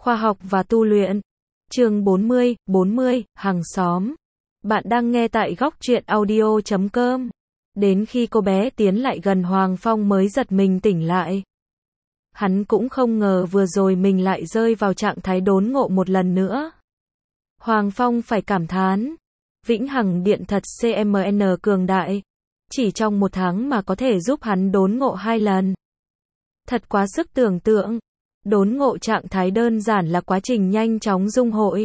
Khoa học và tu luyện. Chương 40, hàng xóm. Bạn đang nghe tại góc truyện audio.com. Đến khi cô bé tiến lại gần Hoàng Phong mới giật mình tỉnh lại. Hắn cũng không ngờ vừa rồi mình lại rơi vào trạng thái đốn ngộ một lần nữa. Hoàng Phong phải cảm thán. Vĩnh Hằng Điện thật CMN cường đại. Chỉ trong một tháng mà có thể giúp hắn đốn ngộ 2 lần. Thật quá sức tưởng tượng. Đốn ngộ trạng thái đơn giản là quá trình nhanh chóng dung hội.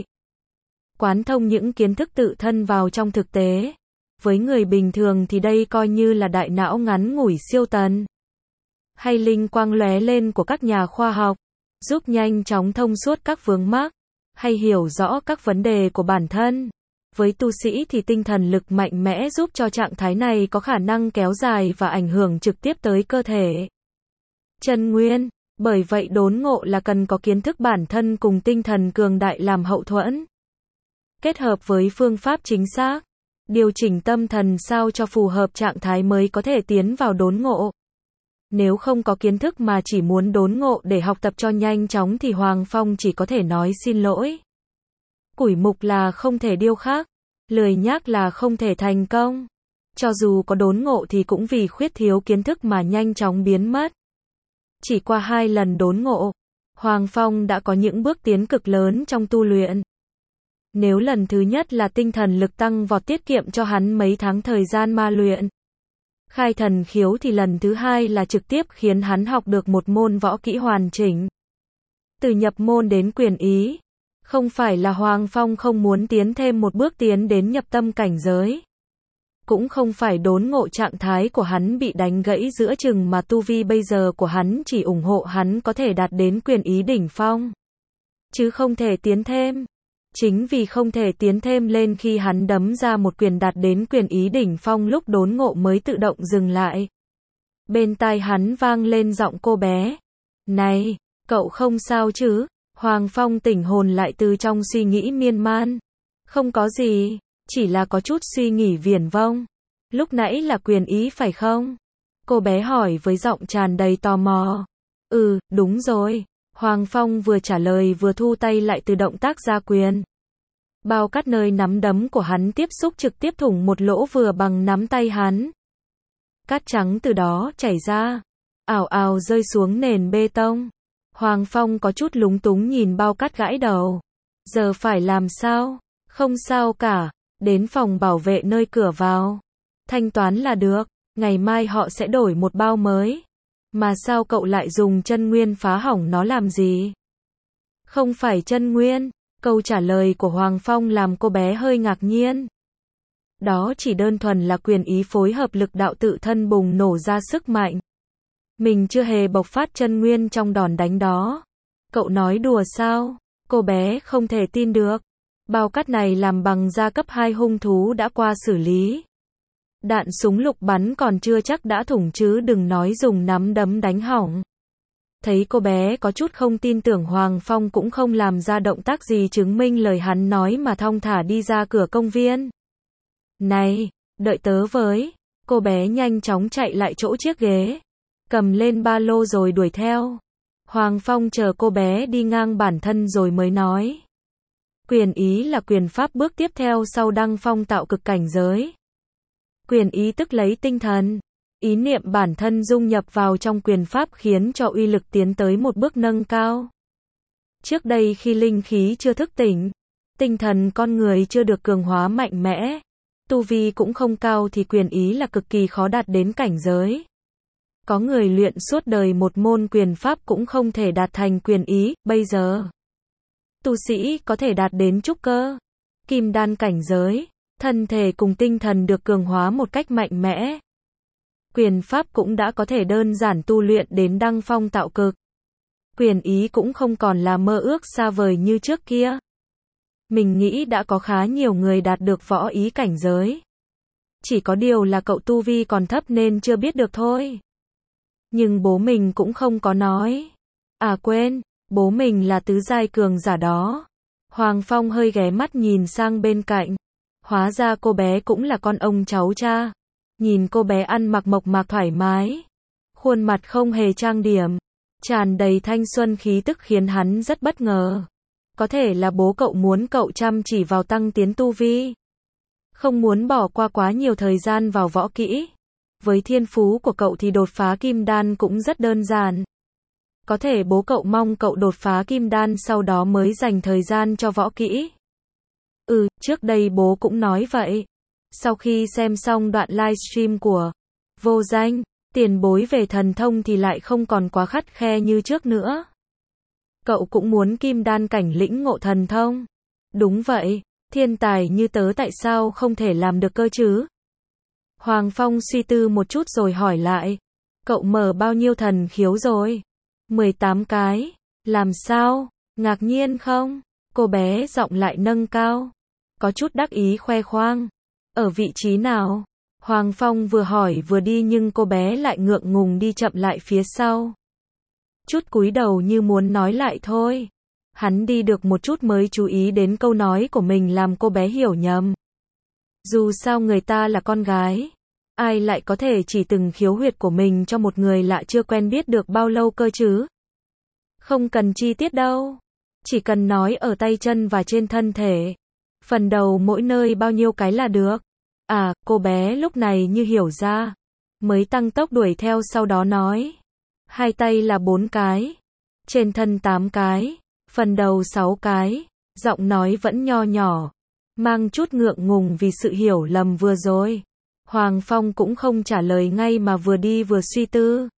Quán thông những kiến thức tự thân vào trong thực tế. Với người bình thường thì đây coi như là đại não ngắn ngủi siêu tần. Hay linh quang lóe lên của các nhà khoa học. Giúp nhanh chóng thông suốt các vướng mắc. Hay hiểu rõ các vấn đề của bản thân. Với tu sĩ thì tinh thần lực mạnh mẽ giúp cho trạng thái này có khả năng kéo dài và ảnh hưởng trực tiếp tới cơ thể. Chân nguyên. Bởi vậy đốn ngộ là cần có kiến thức bản thân cùng tinh thần cường đại làm hậu thuẫn. Kết hợp với phương pháp chính xác. Điều chỉnh tâm thần sao cho phù hợp trạng thái mới có thể tiến vào đốn ngộ. Nếu không có kiến thức mà chỉ muốn đốn ngộ để học tập cho nhanh chóng thì Hoàng Phong chỉ có thể nói xin lỗi. Củi mục là không thể điêu khắc. Lười nhác là không thể thành công. Cho dù có đốn ngộ thì cũng vì khuyết thiếu kiến thức mà nhanh chóng biến mất. Chỉ qua 2 lần đốn ngộ, Hoàng Phong đã có những bước tiến cực lớn trong tu luyện. Nếu lần thứ nhất là tinh thần lực tăng vọt tiết kiệm cho hắn mấy tháng thời gian ma luyện. Khai thần khiếu thì lần thứ 2 là trực tiếp khiến hắn học được một môn võ kỹ hoàn chỉnh. Từ nhập môn đến quyền ý. Không phải là Hoàng Phong không muốn tiến thêm một bước tiến đến nhập tâm cảnh giới. Cũng không phải đốn ngộ trạng thái của hắn bị đánh gãy giữa chừng mà tu vi bây giờ của hắn chỉ ủng hộ hắn có thể đạt đến quyền ý đỉnh phong. Chứ không thể tiến thêm. Chính vì không thể tiến thêm lên khi hắn đấm ra một quyền đạt đến quyền ý đỉnh phong lúc đốn ngộ mới tự động dừng lại. Bên tai hắn vang lên giọng cô bé. Này, cậu không sao chứ? Hoàng Phong tỉnh hồn lại từ trong suy nghĩ miên man. Không có gì. Chỉ là có chút suy nghĩ viển vông. Lúc nãy là quyền ý phải không? Cô bé hỏi với giọng tràn đầy tò mò. Ừ, đúng rồi. Hoàng Phong vừa trả lời vừa thu tay lại từ động tác ra quyền. Bao cát nơi nắm đấm của hắn tiếp xúc trực tiếp thủng một lỗ vừa bằng nắm tay hắn. Cát trắng từ đó chảy ra. Ào ào rơi xuống nền bê tông. Hoàng Phong có chút lúng túng nhìn bao cát gãi đầu. Giờ phải làm sao? Không sao cả. Đến phòng bảo vệ nơi cửa vào. Thanh toán là được. Ngày mai họ sẽ đổi một bao mới. Mà sao cậu lại dùng chân nguyên phá hỏng nó làm gì? Không phải chân nguyên. Câu trả lời của Hoàng Phong làm cô bé hơi ngạc nhiên. Đó chỉ đơn thuần là quyền ý phối hợp lực đạo tự thân bùng nổ ra sức mạnh. Mình chưa hề bộc phát chân nguyên trong đòn đánh đó. Cậu nói đùa sao? Cô bé không thể tin được. Bao cát này làm bằng da cấp 2 hung thú đã qua xử lý. Đạn súng lục bắn còn chưa chắc đã thủng chứ đừng nói dùng nắm đấm đánh hỏng. Thấy cô bé có chút không tin tưởng Hoàng Phong cũng không làm ra động tác gì chứng minh lời hắn nói mà thong thả đi ra cửa công viên. Này, đợi tớ với. Cô bé nhanh chóng chạy lại chỗ chiếc ghế. Cầm lên ba lô rồi đuổi theo. Hoàng Phong chờ cô bé đi ngang bản thân rồi mới nói. Quyền ý là quyền pháp bước tiếp theo sau đăng phong tạo cực cảnh giới. Quyền ý tức lấy tinh thần, ý niệm bản thân dung nhập vào trong quyền pháp khiến cho uy lực tiến tới một bước nâng cao. Trước đây khi linh khí chưa thức tỉnh, tinh thần con người chưa được cường hóa mạnh mẽ, tu vi cũng không cao thì quyền ý là cực kỳ khó đạt đến cảnh giới. Có người luyện suốt đời một môn quyền pháp cũng không thể đạt thành quyền ý, bây giờ tu sĩ có thể đạt đến trúc cơ, kim đan cảnh giới, thân thể cùng tinh thần được cường hóa một cách mạnh mẽ. Quyền pháp cũng đã có thể đơn giản tu luyện đến đăng phong tạo cực. Quyền ý cũng không còn là mơ ước xa vời như trước kia. Mình nghĩ đã có khá nhiều người đạt được võ ý cảnh giới. Chỉ có điều là cậu tu vi còn thấp nên chưa biết được thôi. Nhưng bố mình cũng không có nói. À quên, bố mình là tứ giai cường giả đó. Hoàng Phong hơi ghé mắt nhìn sang bên cạnh. Hóa ra cô bé cũng là con ông cháu cha. Nhìn cô bé ăn mặc mộc mạc thoải mái. Khuôn mặt không hề trang điểm. tràn đầy thanh xuân khí tức khiến hắn rất bất ngờ. Có thể là bố cậu muốn cậu chăm chỉ vào tăng tiến tu vi. Không muốn bỏ qua quá nhiều thời gian vào võ kỹ. Với thiên phú của cậu thì đột phá kim đan cũng rất đơn giản. Có thể bố cậu mong cậu đột phá kim đan sau đó mới dành thời gian cho võ kỹ. Trước đây bố cũng nói vậy. Sau khi xem xong đoạn livestream của Vô Danh, tiền bối về thần thông thì lại không còn quá khắt khe như trước nữa. Cậu cũng muốn kim đan cảnh lĩnh ngộ thần thông. Đúng vậy, thiên tài như tớ tại sao không thể làm được cơ chứ? Hoàng Phong suy tư một chút rồi hỏi lại. Cậu mở bao nhiêu thần khiếu rồi? 18 cái. Làm sao? Ngạc nhiên không? Cô bé giọng lại nâng cao. Có chút đắc ý khoe khoang. Ở vị trí nào? Hoàng Phong vừa hỏi vừa đi nhưng cô bé lại ngượng ngùng đi chậm lại phía sau. Chút cúi đầu như muốn nói lại thôi. Hắn đi được một chút mới chú ý đến câu nói của mình làm cô bé hiểu nhầm. Dù sao người ta là con gái. Ai lại có thể chỉ từng khiếu huyệt của mình cho một người lạ chưa quen biết được bao lâu cơ chứ? Không cần chi tiết đâu. Chỉ cần nói ở tay chân và trên thân thể. Phần đầu mỗi nơi bao nhiêu cái là được. Cô bé lúc này như hiểu ra. Mới tăng tốc đuổi theo sau đó nói. Hai tay là 4 cái. Trên thân 8 cái. Phần đầu 6 cái. Giọng nói vẫn nho nhỏ. Mang chút ngượng ngùng vì sự hiểu lầm vừa rồi. Hoàng Phong cũng không trả lời ngay mà vừa đi vừa suy tư.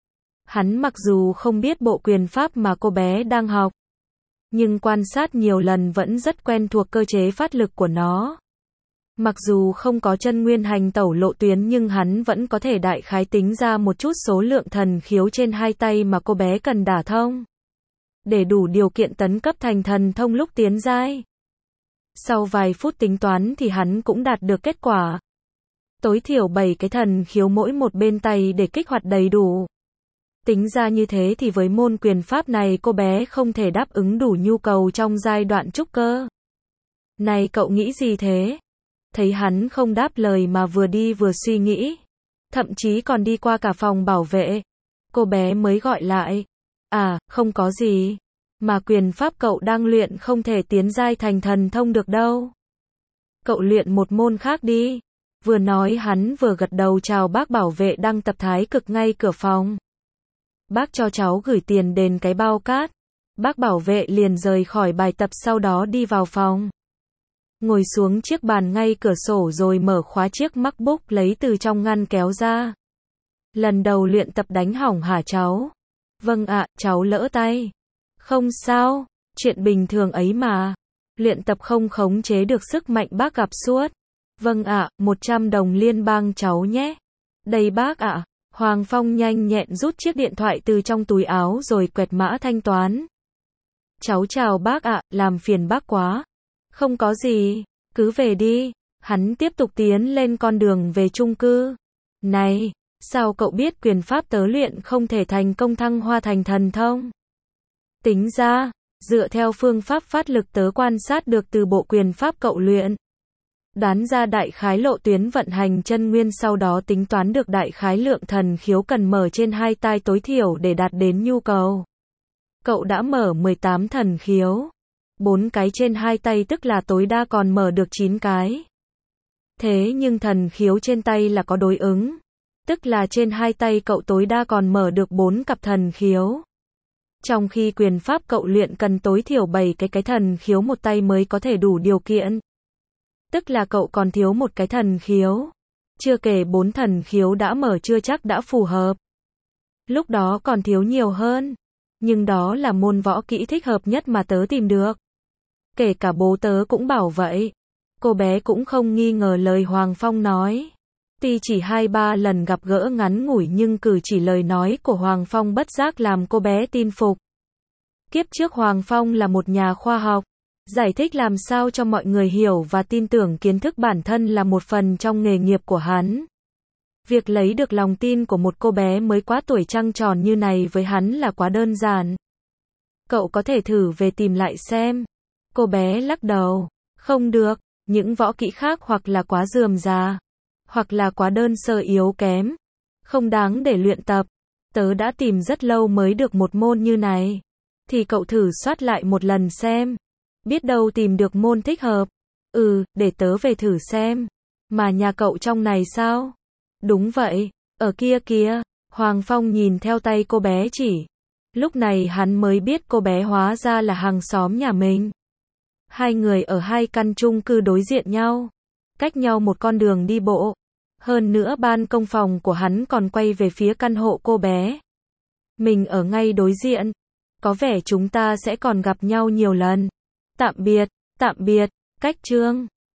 Hắn mặc dù không biết bộ quyền pháp mà cô bé đang học. Nhưng quan sát nhiều lần vẫn rất quen thuộc cơ chế phát lực của nó. Mặc dù không có chân nguyên hành tẩu lộ tuyến nhưng hắn vẫn có thể đại khái tính ra một chút số lượng thần khiếu trên hai tay mà cô bé cần đả thông. Để đủ điều kiện tấn cấp thành thần thông lúc tiến giai. Sau vài phút tính toán thì hắn cũng đạt được kết quả. Tối thiểu 7 cái thần khiếu mỗi một bên tay để kích hoạt đầy đủ. Tính ra như thế thì với môn quyền pháp này cô bé không thể đáp ứng đủ nhu cầu trong giai đoạn trúc cơ. Này cậu nghĩ gì thế? Thấy hắn không đáp lời mà vừa đi vừa suy nghĩ. Thậm chí còn đi qua cả phòng bảo vệ. Cô bé mới gọi lại. Không có gì. Mà quyền pháp cậu đang luyện không thể tiến giai thành thần thông được đâu. Cậu luyện một môn khác đi. Vừa nói hắn vừa gật đầu chào bác bảo vệ đang tập thái cực ngay cửa phòng. Bác cho cháu gửi tiền đền cái bao cát. Bác bảo vệ liền rời khỏi bài tập sau đó đi vào phòng. Ngồi xuống chiếc bàn ngay cửa sổ rồi mở khóa chiếc MacBook lấy từ trong ngăn kéo ra. Lần đầu luyện tập đánh hỏng hả cháu? Vâng ạ, cháu lỡ tay. Không sao, chuyện bình thường ấy mà. Luyện tập không khống chế được sức mạnh bác gặp suốt. Vâng ạ, 100 đồng liên bang cháu nhé. Đây bác ạ. Hoàng Phong nhanh nhẹn rút chiếc điện thoại từ trong túi áo rồi quẹt mã thanh toán. Cháu chào bác ạ, làm phiền bác quá. Không có gì, cứ về đi. Hắn tiếp tục tiến lên con đường về chung cư. Này, sao cậu biết quyền pháp tớ luyện không thể thành công thăng hoa thành thần thông? Tính ra, dựa theo phương pháp phát lực tớ quan sát được từ bộ quyền pháp cậu luyện. Đoán ra đại khái lộ tuyến vận hành chân nguyên sau đó tính toán được đại khái lượng thần khiếu cần mở trên hai tai tối thiểu để đạt đến nhu cầu. Cậu đã mở 18 thần khiếu. 4 cái trên hai tay tức là tối đa còn mở được 9 cái. Thế nhưng thần khiếu trên tay là có đối ứng. Tức là trên hai tay cậu tối đa còn mở được 4 cặp thần khiếu. Trong khi quyền pháp cậu luyện cần tối thiểu 7 cái thần khiếu một tay mới có thể đủ điều kiện. Tức là cậu còn thiếu một cái thần khiếu. Chưa kể 4 thần khiếu đã mở chưa chắc đã phù hợp. Lúc đó còn thiếu nhiều hơn. Nhưng đó là môn võ kỹ thích hợp nhất mà tớ tìm được. Kể cả bố tớ cũng bảo vậy. Cô bé cũng không nghi ngờ lời Hoàng Phong nói. Tuy chỉ 2-3 lần gặp gỡ ngắn ngủi nhưng cử chỉ lời nói của Hoàng Phong bất giác làm cô bé tin phục. Kiếp trước Hoàng Phong là một nhà khoa học. Giải thích làm sao cho mọi người hiểu và tin tưởng kiến thức bản thân là một phần trong nghề nghiệp của hắn. Việc lấy được lòng tin của một cô bé mới quá tuổi trăng tròn như này với hắn là quá đơn giản. Cậu có thể thử về tìm lại xem. Cô bé lắc đầu. Không được, những võ kỹ khác hoặc là quá rườm rà, hoặc là quá đơn sơ yếu kém. Không đáng để luyện tập. Tớ đã tìm rất lâu mới được một môn như này. Thì cậu thử soát lại một lần xem. Biết đâu tìm được môn thích hợp. Để tớ về thử xem. Mà nhà cậu trong này sao? Đúng vậy, ở kia kìa. Hoàng Phong nhìn theo tay cô bé chỉ. Lúc này hắn mới biết cô bé hóa ra là hàng xóm nhà mình. Hai người ở hai căn chung cư đối diện nhau. Cách nhau một con đường đi bộ. Hơn nữa ban công phòng của hắn còn quay về phía căn hộ cô bé. Mình ở ngay đối diện. Có vẻ chúng ta sẽ còn gặp nhau nhiều lần. Tạm biệt, cách Trương.